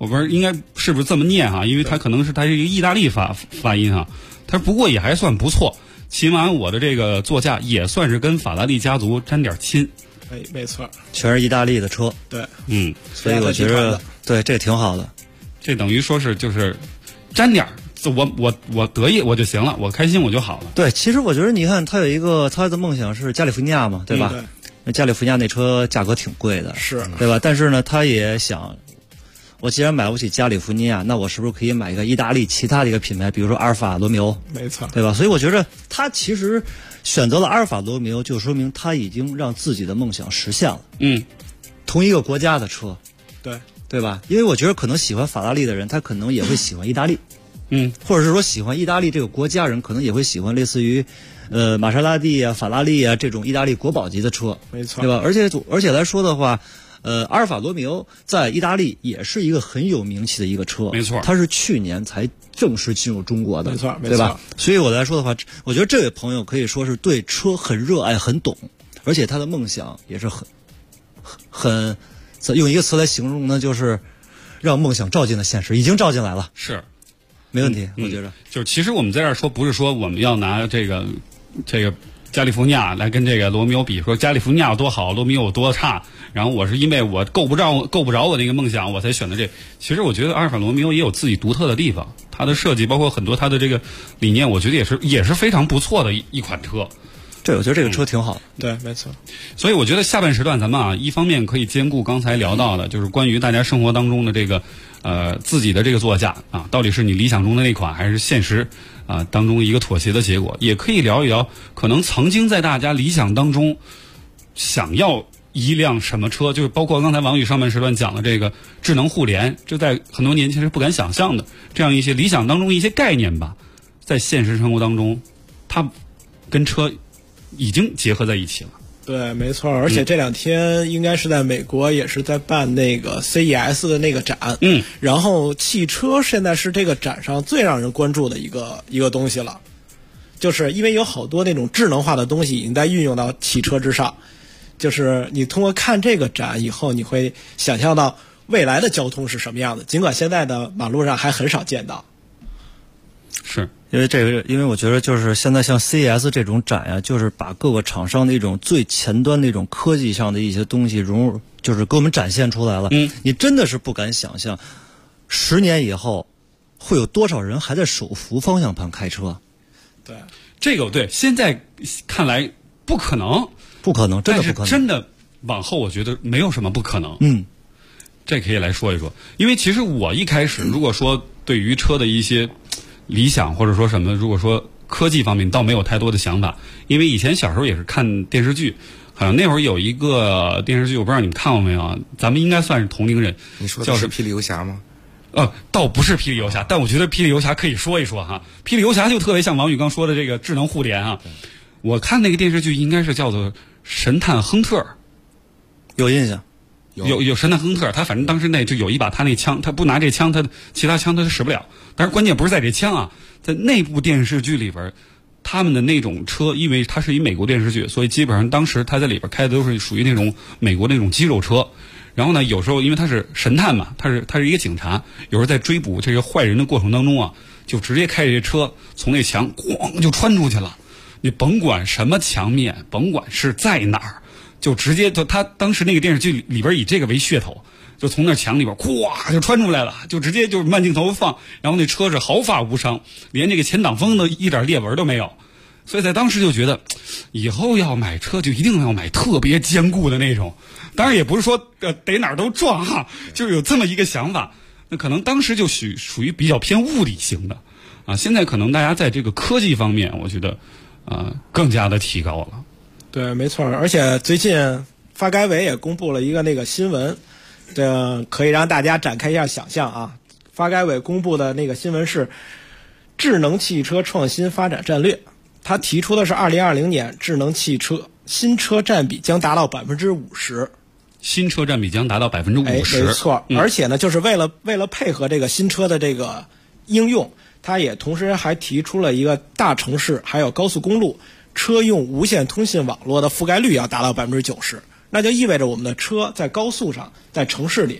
我不是应该是不是这么念哈？因为它可能是它是一个意大利发音哈。它不过也还算不错，起码我的这个座驾也算是跟法拉利家族沾点亲。 哎，没错， 全是意大利的车。 对， 所以我觉得对这挺好的。 这等于说是就是沾点我得意我就行了，我开心我就好了。 对，其实我觉得你看他有一个他的梦想是加利福尼亚嘛，对吧？ 对。 那加利福尼亚那车价格挺贵的， 是， 对吧？但是呢，他也想，我既然买不起加利福尼亚，那我是不是可以买一个意大利其他的一个品牌，比如说阿尔法罗密欧？ 没错， 对吧？所以我觉得他其实选择了阿尔法罗密欧，就说明他已经让自己的梦想实现了。同一个国家的车，对吧？因为我觉得可能喜欢法拉利的人，他可能也会喜欢意大利。或者是说喜欢意大利这个国家人，可能也会喜欢类似于，玛莎拉蒂啊、法拉利啊这种意大利国宝级的车， 没错， 对吧？而且来说的话，阿尔法罗密欧在意大利也是一个很有名气的一个车， 没错， 它是去年才正式进入中国的， 没错， 对吧？所以我来说的话，我觉得这位朋友可以说是对车很热爱、很懂，而且他的梦想也是很用一个词来形容呢，就是让梦想照进了现实，已经照进来了， 是。 没问题，我觉得就是其实我们在这儿说，不是说我们要拿这个加利福尼亚来跟这个罗密欧比，说加利福尼亚有多好，罗密欧有多差。然后我是因为我够不着我那个梦想，我才选的这。其实我觉得阿尔法罗密欧也有自己独特的地方，它的设计包括很多它的这个理念，我觉得也是非常不错的一款车。 对，我觉得这个车挺好。 对，没错。 所以我觉得下半时段咱们一方面可以兼顾刚才聊到的，就是关于大家生活当中的这个自己的这个座驾到底是你理想中的那款，还是现实当中一个妥协的结果，也可以聊一聊可能曾经在大家理想当中想要一辆什么车，就是包括刚才王宇上半时段讲的这个智能互联，这在很多年轻人不敢想象的这样一些理想当中一些概念吧，在现实生活当中它跟车已经结合在一起了。 对，没错，而且这两天应该是在美国也是在办那个 CES 的那个展，然后汽车现在是这个展上最让人关注的一个东西了，就是因为有好多那种智能化的东西已经在运用到汽车之上，就是你通过看这个展以后，你会想象到未来的交通是什么样的，尽管现在的马路上还很少见到。 是。 因为我觉得就是现在像 CES 这种展呀，就是把各个厂商的一种最前端的一种科技上的一些东西就是给我们展现出来了。你真的是不敢想象，10年以后会有多少人还在手扶方向盘开车？ 对， 这个对，现在看来不可能，真的不可能。真的往后我觉得没有什么不可能。这可以来说一说，因为其实我一开始如果说对于车的一些理想或者说什么，如果说科技方面倒没有太多的想法，因为以前小时候也是看电视剧，好像那会儿有一个电视剧，我不知道你们看过没有，咱们应该算是同龄人。 你说的是霹雳游侠吗？ 倒不是霹雳游侠，但我觉得霹雳游侠可以说一说哈。霹雳游侠就特别像王宇刚说的这个智能互联我看那个电视剧应该是叫做神探亨特， 有印象。 有神探亨特，他反正当时就有一把他那枪，他不拿这枪，他其他枪他使不了。但是关键不是在这枪在那部电视剧里边，他们的那种车，因为它是一美国电视剧，所以基本上当时他在里边开的都是属于那种美国那种肌肉车。然后呢，有时候因为他是神探嘛，他是一个警察，有时候在追捕这个坏人的过程当中就直接开着这车从那墙咣就穿出去了。你甭管什么墙面，甭管是在哪儿。就直接他当时那个电视剧里边以这个为噱头，就从那墙里边咵就穿出来了，就直接就是慢镜头放，然后那车是毫发无伤，连这个前挡风的一点裂纹都没有。所以在当时就觉得，以后要买车就一定要买特别坚固的那种。当然也不是说得哪儿都撞就是有这么一个想法。那可能当时就属于比较偏物理型的现在可能大家在这个科技方面，我觉得更加的提高了。 对，没错，而且最近发改委也公布了一个那个新闻，这可以让大家展开一下想象发改委公布的那个新闻是智能汽车创新发展战略，它提出的是2020年智能汽车新车占比将达到50%。 新车占比将达到50%。 没错，而且呢，就是为了配合这个新车的这个应用，它也同时还提出了一个大城市还有高速公路车用无线通信网络的覆盖率要达到90%，那就意味着我们的车在高速上，在城市里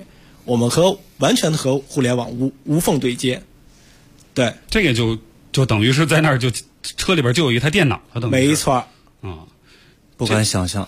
我们完全和互联网无缝对接。对， 这个就等于是在那儿就车里边就有一台电脑了，等于没错。 不敢想象。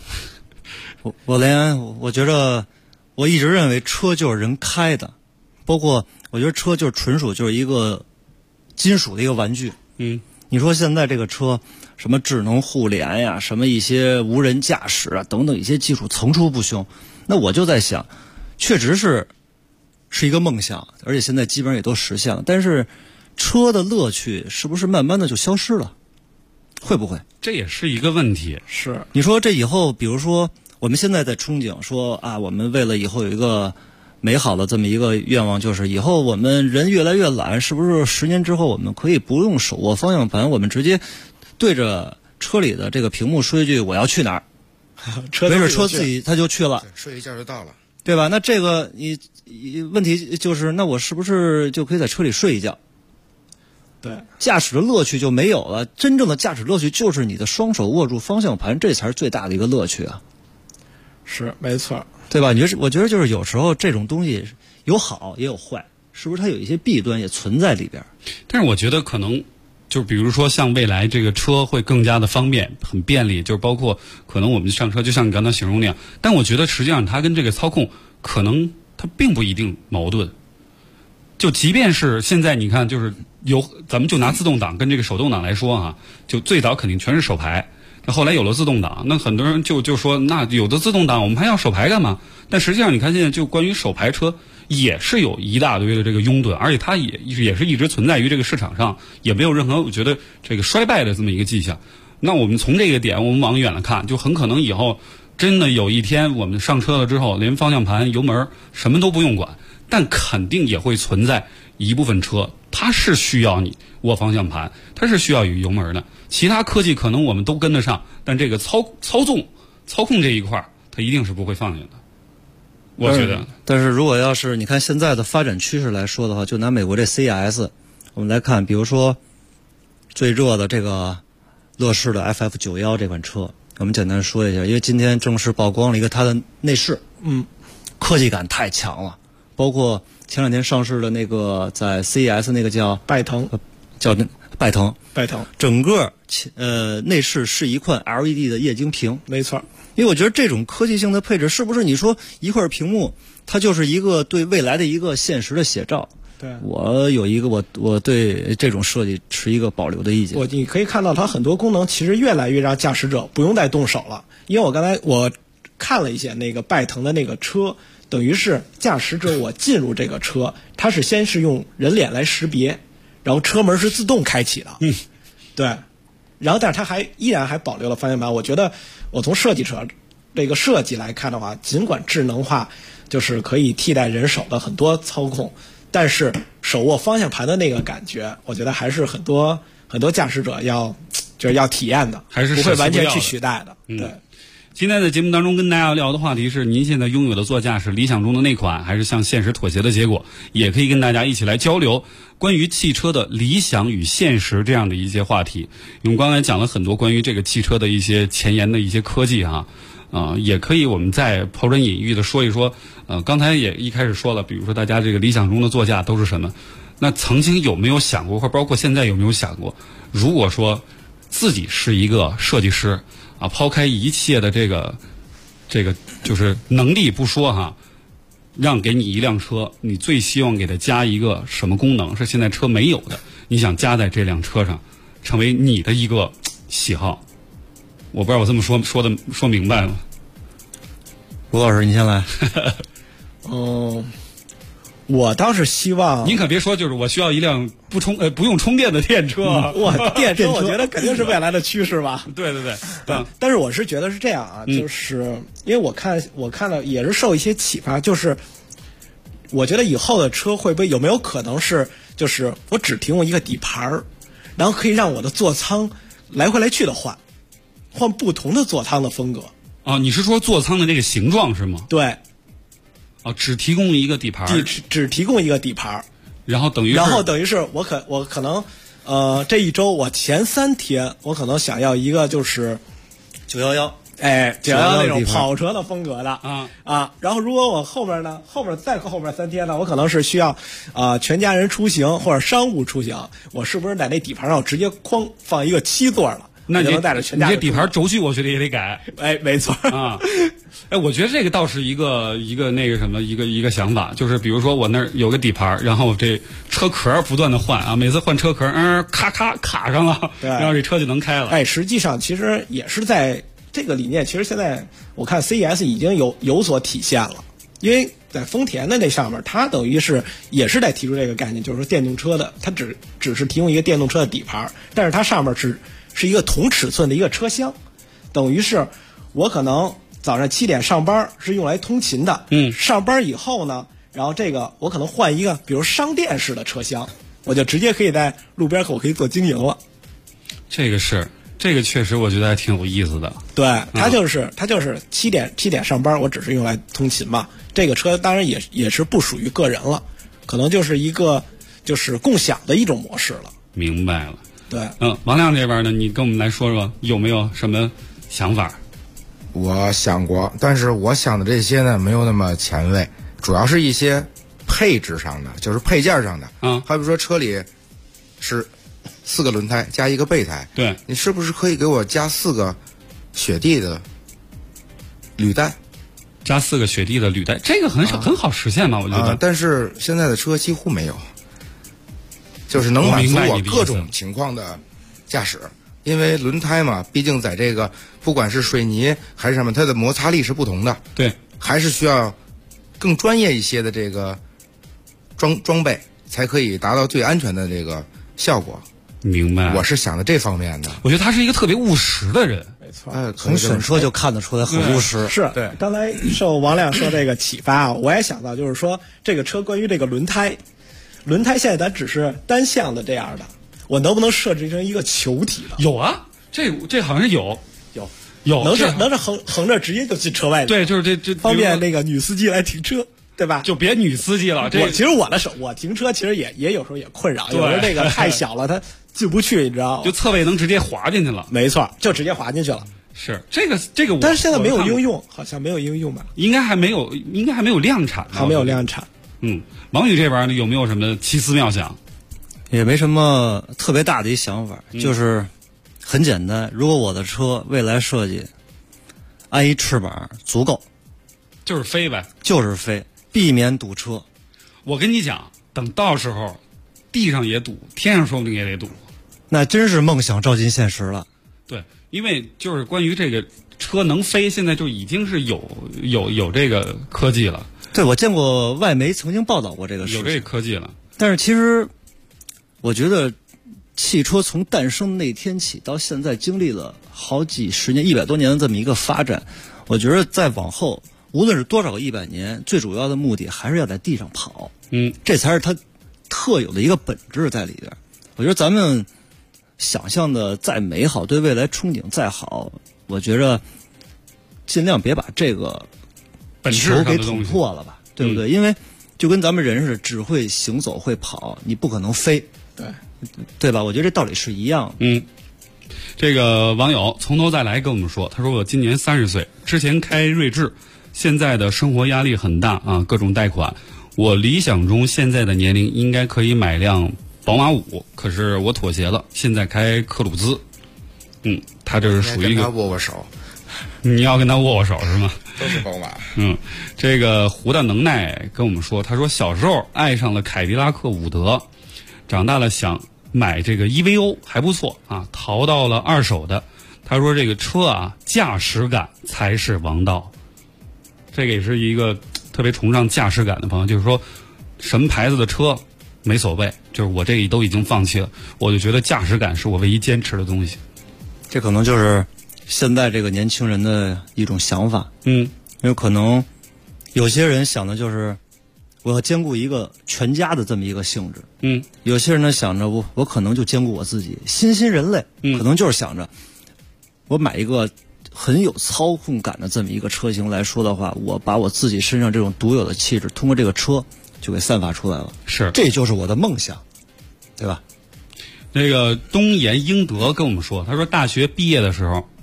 我觉得我一直认为车就是人开的，包括我觉得车就是纯属就是一个金属的一个玩具。你说现在这个车什么智能互联呀，什么一些无人驾驶啊等等一些技术层出不穷，那我就在想，确实是一个梦想，而且现在基本上也都实现了，但是车的乐趣是不是慢慢的就消失了？会不会？ 这也是一个问题。 是， 你说这以后，比如说我们现在在憧憬说啊，我们为了以后有一个美好的这么一个愿望，就是以后我们人越来越懒，是不是10年之后我们可以不用手握方向盘，我们直接对着车里的这个屏幕说一句我要去哪儿，没准车自己他就去了， 睡一觉就到了， 对吧？那这个问题就是，那我是不是就可以在车里睡一觉？ 对， 驾驶的乐趣就没有了。真正的驾驶乐趣就是你的双手握住方向盘，这才是最大的一个乐趣啊。 是，没错， 对吧？我觉得就是有时候这种东西有好也有坏，是不是它有一些弊端也存在里边？ 但是我觉得可能就比如说像未来这个车会更加的方便，很便利，就是包括可能我们上车就像你刚才形容那样，但我觉得实际上它跟这个操控可能它并不一定矛盾。就即便是现在你看，就是咱们就拿自动挡跟这个手动挡来说啊，就最早肯定全是手排，那后来有了自动挡，那很多人就说，那有的自动挡我们还要手排干嘛？但实际上你看现在就关于手排车也是有一大堆的这个拥趸，而且它也是一直存在于这个市场上，也没有任何我觉得这个衰败的这么一个迹象。那我们从这个点我们往远了看，就很可能以后真的有一天我们上车了之后，连方向盘油门什么都不用管，但肯定也会存在一部分车它是需要你握方向盘，它是需要有油门的。其他科技可能我们都跟得上，但这个操控这一块它一定是不会放下的，我觉得。 但是如果要是你看现在的发展趋势来说的话，就拿美国这 CES 我们来看，比如说最热的这个乐视的 FF91 这款车，我们简单说一下，因为今天正式曝光了一个它的内饰，科技感太强了，包括前两天上市的那个在 CES 那个叫拜腾， 整个内饰是一块 LED 的液晶屏， 没错。 因为我觉得这种科技性的配置，是不是你说一块屏幕，它就是一个对未来的一个现实的写照？ 对， 我有一个我对这种设计持一个保留的意见。 你可以看到它很多功能其实越来越让驾驶者不用再动手了，因为我刚才看了一下那个拜腾的那个车，等于是驾驶者我进入这个车，它是先是用人脸来识别，然后车门是自动开启的，对，然后但是它依然还保留了方向盘。我觉得我从设计来看的话，尽管智能化就是可以替代人手的很多操控，但是手握方向盘的那个感觉，我觉得还是很多驾驶者要体验的， 还是不会完全去取代的。对。 今天在节目当中跟大家聊的话题是，您现在拥有的座驾是理想中的那款，还是向现实妥协的结果？也可以跟大家一起来交流关于汽车的理想与现实这样的一些话题。我们刚才讲了很多关于这个汽车的一些前沿的一些科技也可以我们再抛砖引玉的说一说。刚才也一开始说了，比如说大家这个理想中的座驾都是什么？那曾经有没有想过，或包括现在有没有想过，如果说自己是一个设计师抛开一切的这个就是能力不说让给你一辆车，你最希望给它加一个什么功能是现在车没有的，你想加在这辆车上，成为你的一个喜好？我不知道我这么说明白了。 吴老师，你先来。 我倒是希望您可别说，就是我需要一辆不用充电的电车。 电车我觉得肯定是未来的趋势吧。 对， 但是我是觉得是这样啊，就是因为我看了也是受一些启发，就是我觉得以后的车会不会有没有可能是，就是我只提供一个底盘，然后可以让我的座舱来回来去的换不同的座舱的风格。 你是说座舱的这个形状是吗？ 对。 只提供一个底盘， 只提供一个底盘， 然后等于是我可能这一周我前3天我可能想要一个就是 911， 哎，就要那种跑车的风格的然后如果我后面呢，后面3天呢，我可能是需要全家人出行或者商务出行，我是不是在那底盘上直接哐放一个7座了？ 那你能带着全家人。 你这底盘轴距我觉得也得改。 哎，没错啊。哎，我觉得这个倒是一个那个什么一个想法，就是比如说我那儿有个底盘，然后这车壳不断的换啊，每次换车壳，咔咔卡上了，然后这车就能开了。 哎，实际上其实也是在这个理念，其实现在我看 CES 已经有所体现了，因为在丰田的那上面，它等于是也是在提出这个概念，就是说电动车的，它只是提供一个电动车的底盘，但是它上面是一个同尺寸的一个车厢，等于是我可能早上7点上班是用来通勤的，上班以后呢，然后这个我可能换一个比如商店式的车厢，我就直接可以在路边我可以做经营了。 这个确实我觉得还挺有意思的。 对，它就是7点上班，我只是用来通勤嘛。这个车当然也是不属于个人了，可能就是一个就是共享的一种模式了。 明白了。 对， 王亮这边呢，你跟我们来说说有没有什么想法？ 我想过，但是我想的这些呢没有那么前卫，主要是一些配置上的，就是配件上的。好比说车里是4个轮胎加1个备胎， 对， 你是不是可以给我加4个雪地的履带？ 加4个雪地的履带，这个很好实现嘛，我觉得。 但是现在的车几乎没有，就是能满足我各种情况的驾驶。因为轮胎嘛，毕竟在这个不管是水泥还是什么，它的摩擦力是不同的。 对， 还是需要更专业一些的这个装备，才可以达到最安全的这个效果。 明白。 我是想的这方面的。 我觉得他是一个特别务实的人。 没错。 从选车就看得出来很务实。 是。对。刚才受王亮说这个启发我也想到，就是说这个车关于这个轮胎现在咱只是单向的这样的。我能不能设置成一个球体的？ 有啊，这好像是有， 能是横着直接就进车外。 对，就是这方便那个女司机来停车，对吧？ 就别女司机了。 其实我停车其实也有时候也困扰，有时候这个太小了，它进不去，你知道吗？ 就侧位能直接滑进去了。 没错，就直接滑进去了。 是这个， 但是现在没有应用，好像没有应用吧？ 应该还没有量产， 还没有量产。 王宇这边呢，有没有什么奇思妙想？ 也没什么特别大的一想法，就是很简单。如果我的车未来设计安一翅膀足够， 就是飞呗， 就是飞，避免堵车。 我跟你讲，等到时候地上也堵，天上说不定也得堵。 那真是梦想照进现实了。 对，因为就是关于这个车能飞，现在就已经是有这个科技了。 对，我见过外媒曾经报道过这个事情， 有这个科技了。 但是其实我觉得汽车从诞生那天起到现在经历了好几十年、100多年的这么一个发展，我觉得再往后无论是多少个100年，最主要的目的还是要在地上跑。这才是它特有的一个本质在里边。我觉得咱们想象的再美好，对未来憧憬再好，我觉着尽量别把这个球给捅破了吧，对不对？因为就跟咱们人似的，只会行走会跑，你不可能飞。对吧？我觉得这道理是一样的。 这个网友从头再来跟我们说，他说我今年30岁，之前开锐志，现在的生活压力很大啊，各种贷款。我理想中现在的年龄应该可以买辆宝马5，可是我妥协了，现在开克鲁兹。他这是属于一个跟他握手， 你要跟他握手是吗？ 都是宝马。 这个胡大能耐跟我们说，他说小时候爱上了凯迪拉克伍德。长大了想买这个 EVO 还不错啊，淘到了2手的。他说这个车啊，驾驶感才是王道。这个也是一个特别崇尚驾驶感的朋友，就是说什么牌子的车没所谓，就是我这都已经放弃了，我就觉得驾驶感是我唯一坚持的东西。 这可能就是现在这个年轻人的一种想法。因为可能有些人想的就是我要兼顾一个全家的这么一个性质。有些人呢想着我可能就兼顾我自己，新人类可能就是想着我买一个很有操控感的这么一个车型来说的话，我把我自己身上这种独有的气质通过这个车就给散发出来了。 是， 这就是我的梦想，对吧？ 那个东岩英德跟我们说，他说大学毕业的时候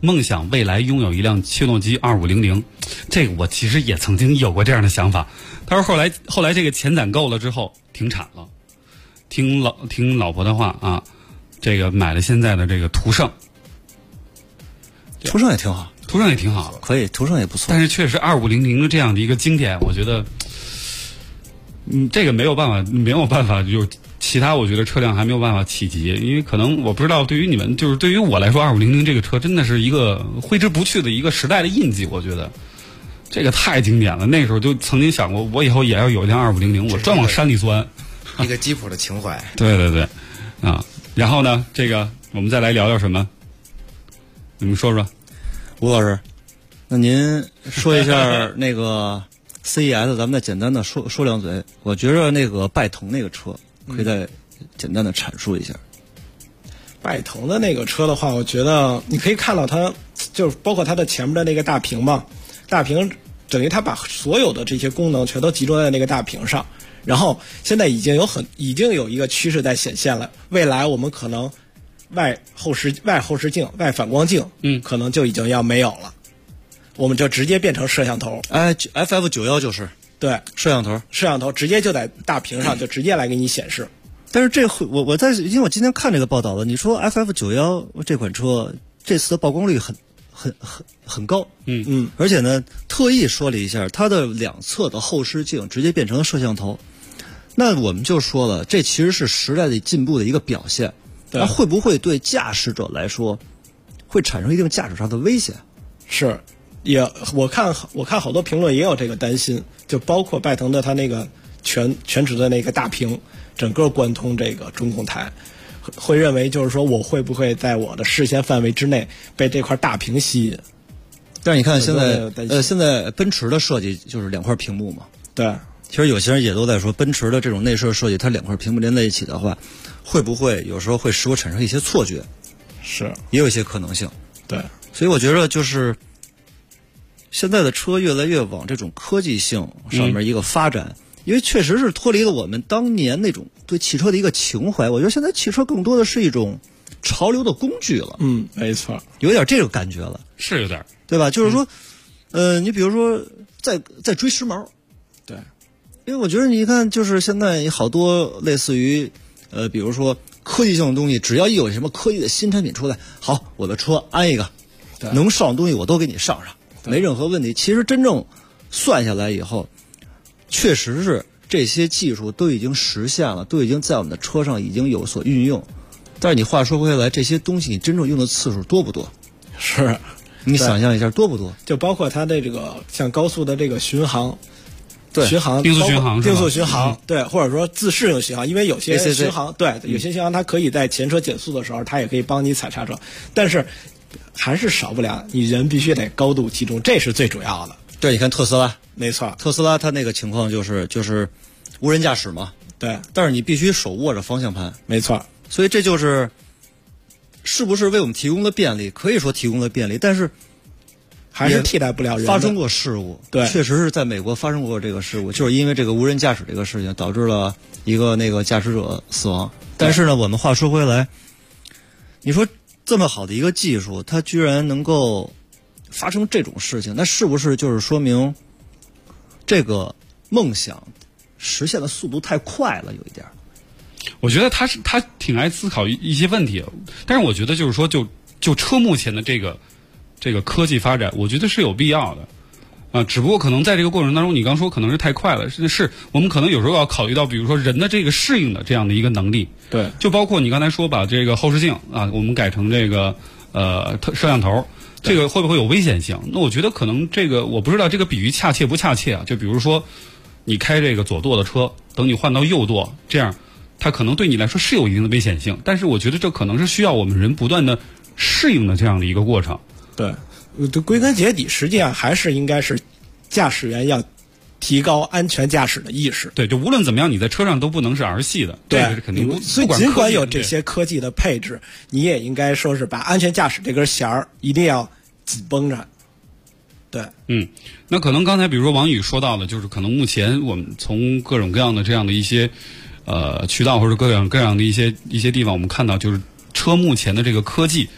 梦想未来拥有一辆切诺基2500，这个我其实也曾经有过这样的想法。他说后来这个钱攒够了之后停产了，听老婆的话啊，这个买了现在的这个途胜。 途胜也挺好， 途胜也挺好， 可以，途胜也不错。 但是确实2500的这样的一个经典，我觉得，这个没有办法，就其他我觉得车辆还没有办法企及，因为可能我不知道对于你们，就是对于我来说，2500这个车真的是一个挥之不去的一个时代的印记，我觉得这个太经典了。那时候就曾经想过，我以后也要有一辆2500，我专往山里钻。 一个吉普的情怀。 对对对，啊，然后呢，这个我们再来聊聊什么？你们说说， 吴老师，那您说一下那个 CES， 咱们再简单的说两嘴。我觉着那个拜腾那个车可以再简单的阐述一下。 拜腾的那个车的话，我觉得你可以看到它，就是包括它的前面的那个大屏嘛，大屏等于它把所有的这些功能全都集中在那个大屏上。然后现在已经有一个趋势在显现了，未来我们可能外后视镜、外反光镜，可能就已经要没有了，我们就直接变成摄像头。 FF91就是对摄像头直接就在大屏上就直接来给你显示。 但是这因为我今天看这个报道了，你说 FF91这款车这次的曝光率很高，而且呢特意说了一下，它的两侧的后视镜直接变成了摄像头。那我们就说了，这其实是时代的进步的一个表现。那会不会对驾驶者来说会产生一定驾驶上的危险？ 是，我看好多评论也有这个担心，就包括拜腾的它那个全尺的那个大屏，整个贯通这个中控台，会认为就是说我会不会在我的视线范围之内被这块大屏吸引？ 但是你看现在奔驰的设计就是两块屏幕嘛， 对。 其实有些人也都在说，奔驰的这种内饰设计，它两块屏幕连在一起的话，会不会有时候会使我产生一些错觉？ 是， 也有一些可能性。 对， 所以我觉得就是现在的车越来越往这种科技性上面一个发展，因为确实是脱离了我们当年那种对汽车的一个情怀。我觉得现在汽车更多的是一种潮流的工具了。 没错， 有点这个感觉了， 是有点， 对吧？就是说，你比如说在追时髦， 对。 因为我觉得你看，就是现在好多类似于，比如说科技性的东西，只要一有什么科技的新产品出来，好，我的车安一个，能上的东西我都给你上，没任何问题。其实真正算下来以后，确实是这些技术都已经实现了，都已经在我们的车上已经有所运用。但是你话说回来，这些东西你真正用的次数多不多？ 是， 你想象一下多不多？ 就包括它的这个像高速的这个巡航。 对， 巡航、 定速巡航， 对，或者说自适应巡航，因为有些巡航，对，有些巡航它可以在前车减速的时候，它也可以帮你踩刹车，但是还是少不了你人必须得高度集中，这是最主要的。 对，你看特斯拉， 没错， 特斯拉它那个情况就是无人驾驶嘛， 对， 但是你必须手握着方向盘， 没错， 所以这是不是为我们提供了便利？可以说提供了便利，但是。 还是替代不了人。 发生过事故， 对， 确实是在美国发生过这个事故，就是因为这个无人驾驶这个事情导致了一个那个驾驶者死亡。但是呢，我们话说回来，你说这么好的一个技术，它居然能够发生这种事情，那是不是就是说明这个梦想实现的速度太快了，有一点？ 我觉得他挺爱思考一些问题，但是我觉得就是说就车目前的这个科技发展，我觉得是有必要的，只不过可能在这个过程当中，你刚说可能是太快了，是我们可能有时候要考虑到，比如说人的这个适应的这样的一个能力， 对， 就包括你刚才说把这个后视镜我们改成这个摄像头，这个会不会有危险性？那我觉得可能这个我不知道这个比喻恰切不恰切啊，就比如说你开这个左舵的车，等你换到右舵，这样它可能对你来说是有一定的危险性，但是我觉得这可能是需要我们人不断的适应的这样的一个过程。 对，归根结底，实际上还是应该是驾驶员要提高安全驾驶的意识。 对，就无论怎么样，你在车上都不能是儿戏的。 对， 这个是肯定。 所以尽管有这些科技的配置，你也应该说是把安全驾驶这根弦儿一定要紧绷着。对， 那可能刚才比如说王宇说到的，就是可能目前我们从各种各样的这样的一些渠道或者各样的一些地方，我们看到就是车目前的这个科技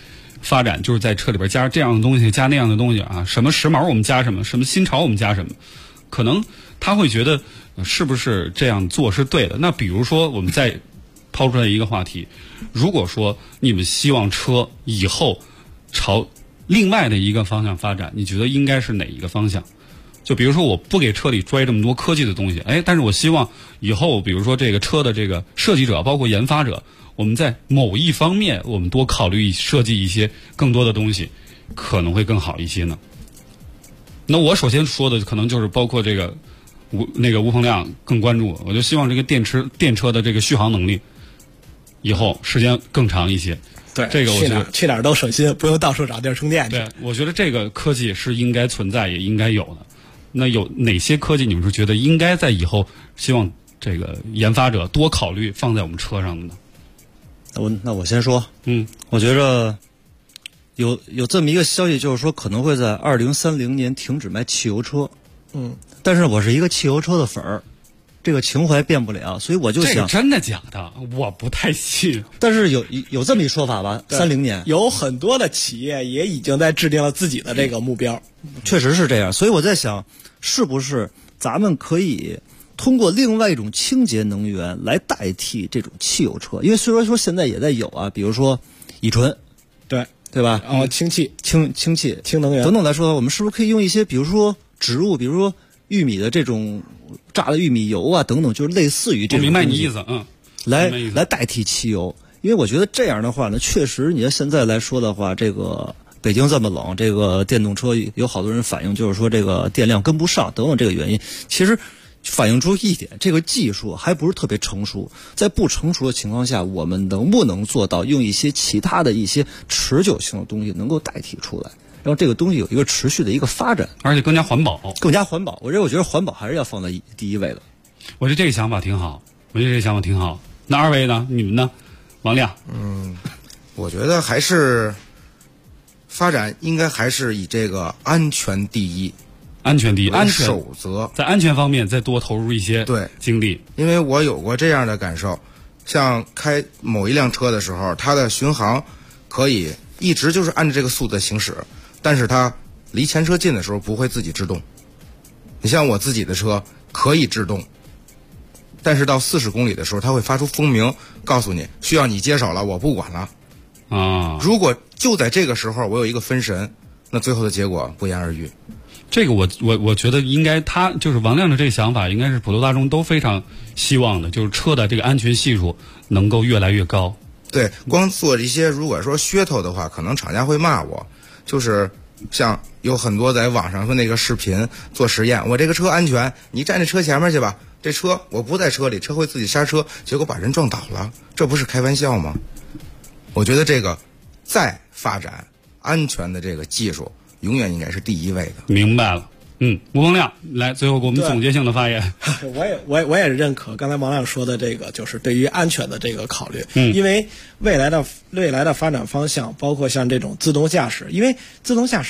发展，就是在车里边加这样的东西，加那样的东西啊，什么时髦我们加什么，什么新潮我们加什么，可能他会觉得是不是这样做是对的。那比如说我们再抛出来一个话题，如果说你们希望车以后朝另外的一个方向发展，你觉得应该是哪一个方向？就比如说我不给车里拽这么多科技的东西，但是我希望以后比如说这个车的这个设计者包括研发者，我们在某一方面我们多考虑设计一些更多的东西，可能会更好一些呢。那我首先说的可能就是包括这个吴鹏亮更关注，我就希望这个电车的这个续航能力以后时间更长一些。 对， 这个我觉得去哪儿都省心，不用到处找地儿充电去。 对，我觉得这个科技是应该存在也应该有的。那有哪些科技你们是觉得应该在以后希望这个研发者多考虑放在我们车上的呢？ 那我先说，我觉着有这么一个消息，就是说可能会在2030年停止卖汽油车。但是我是一个汽油车的粉儿，这个情怀变不了，所以我就想， 这个真的假的？我不太信。 但是有这么一说法吧，30年有很多的企业也已经在制定了自己的这个目标， 确实是这样。所以我在想，是不是咱们可以通过另外一种清洁能源来代替这种汽油车？因为虽然说现在也在有啊，比如说乙醇，对吧？ 氢气、 氢能源等等来说，我们是不是可以用一些，比如说植物，比如说玉米的这种榨的玉米油啊等等，就是类似于这种。 我明白你意思， 来代替汽油。因为我觉得这样的话呢，确实你要现在来说的话，这个北京这么冷，这个电动车有好多人反映，就是说这个电量跟不上等等这个原因，其实反映出一点，这个技术还不是特别成熟。在不成熟的情况下，我们能不能做到用一些其他的一些持久性的东西能够代替出来，让这个东西有一个持续的一个发展， 而且更加环保。 我觉得环保还是要放在第一位的。 我觉得这个想法挺好，那二位呢？你们呢？王亮？ 我觉得还是发展应该还是以这个安全第一。 安全守则， 在安全方面再多投入一些精力。 因为我有过这样的感受，像开某一辆车的时候，它的巡航可以一直就是按照这个速度行驶，但是它离前车近的时候不会自己制动。你像我自己的车可以制动，但是到40公里的时候，它会发出风鸣，告诉你需要你接手了，我不管了。如果就在这个时候我有一个分神，那最后的结果不言而喻。 这个我觉得应该，他就是王亮的这个想法，应该是普罗大众都非常希望的，就是车的这个安全系数能够越来越高。 对，光做一些如果说噱头的话，可能厂家会骂我。就是像有很多在网上说那个视频做实验，我这个车安全，你站在车前面去吧，这车我不在车里，车会自己刹车，结果把人撞倒了，这不是开玩笑吗？我觉得这个再发展安全的这个技术，永远应该是第一位的。 明白了。吴鹏亮，来最后给我们总结性的发言。 我也认可刚才王亮说的这个，就是对于安全的这个考虑。因为未来的发展方向，包括像这种自动驾驶，因为自动驾驶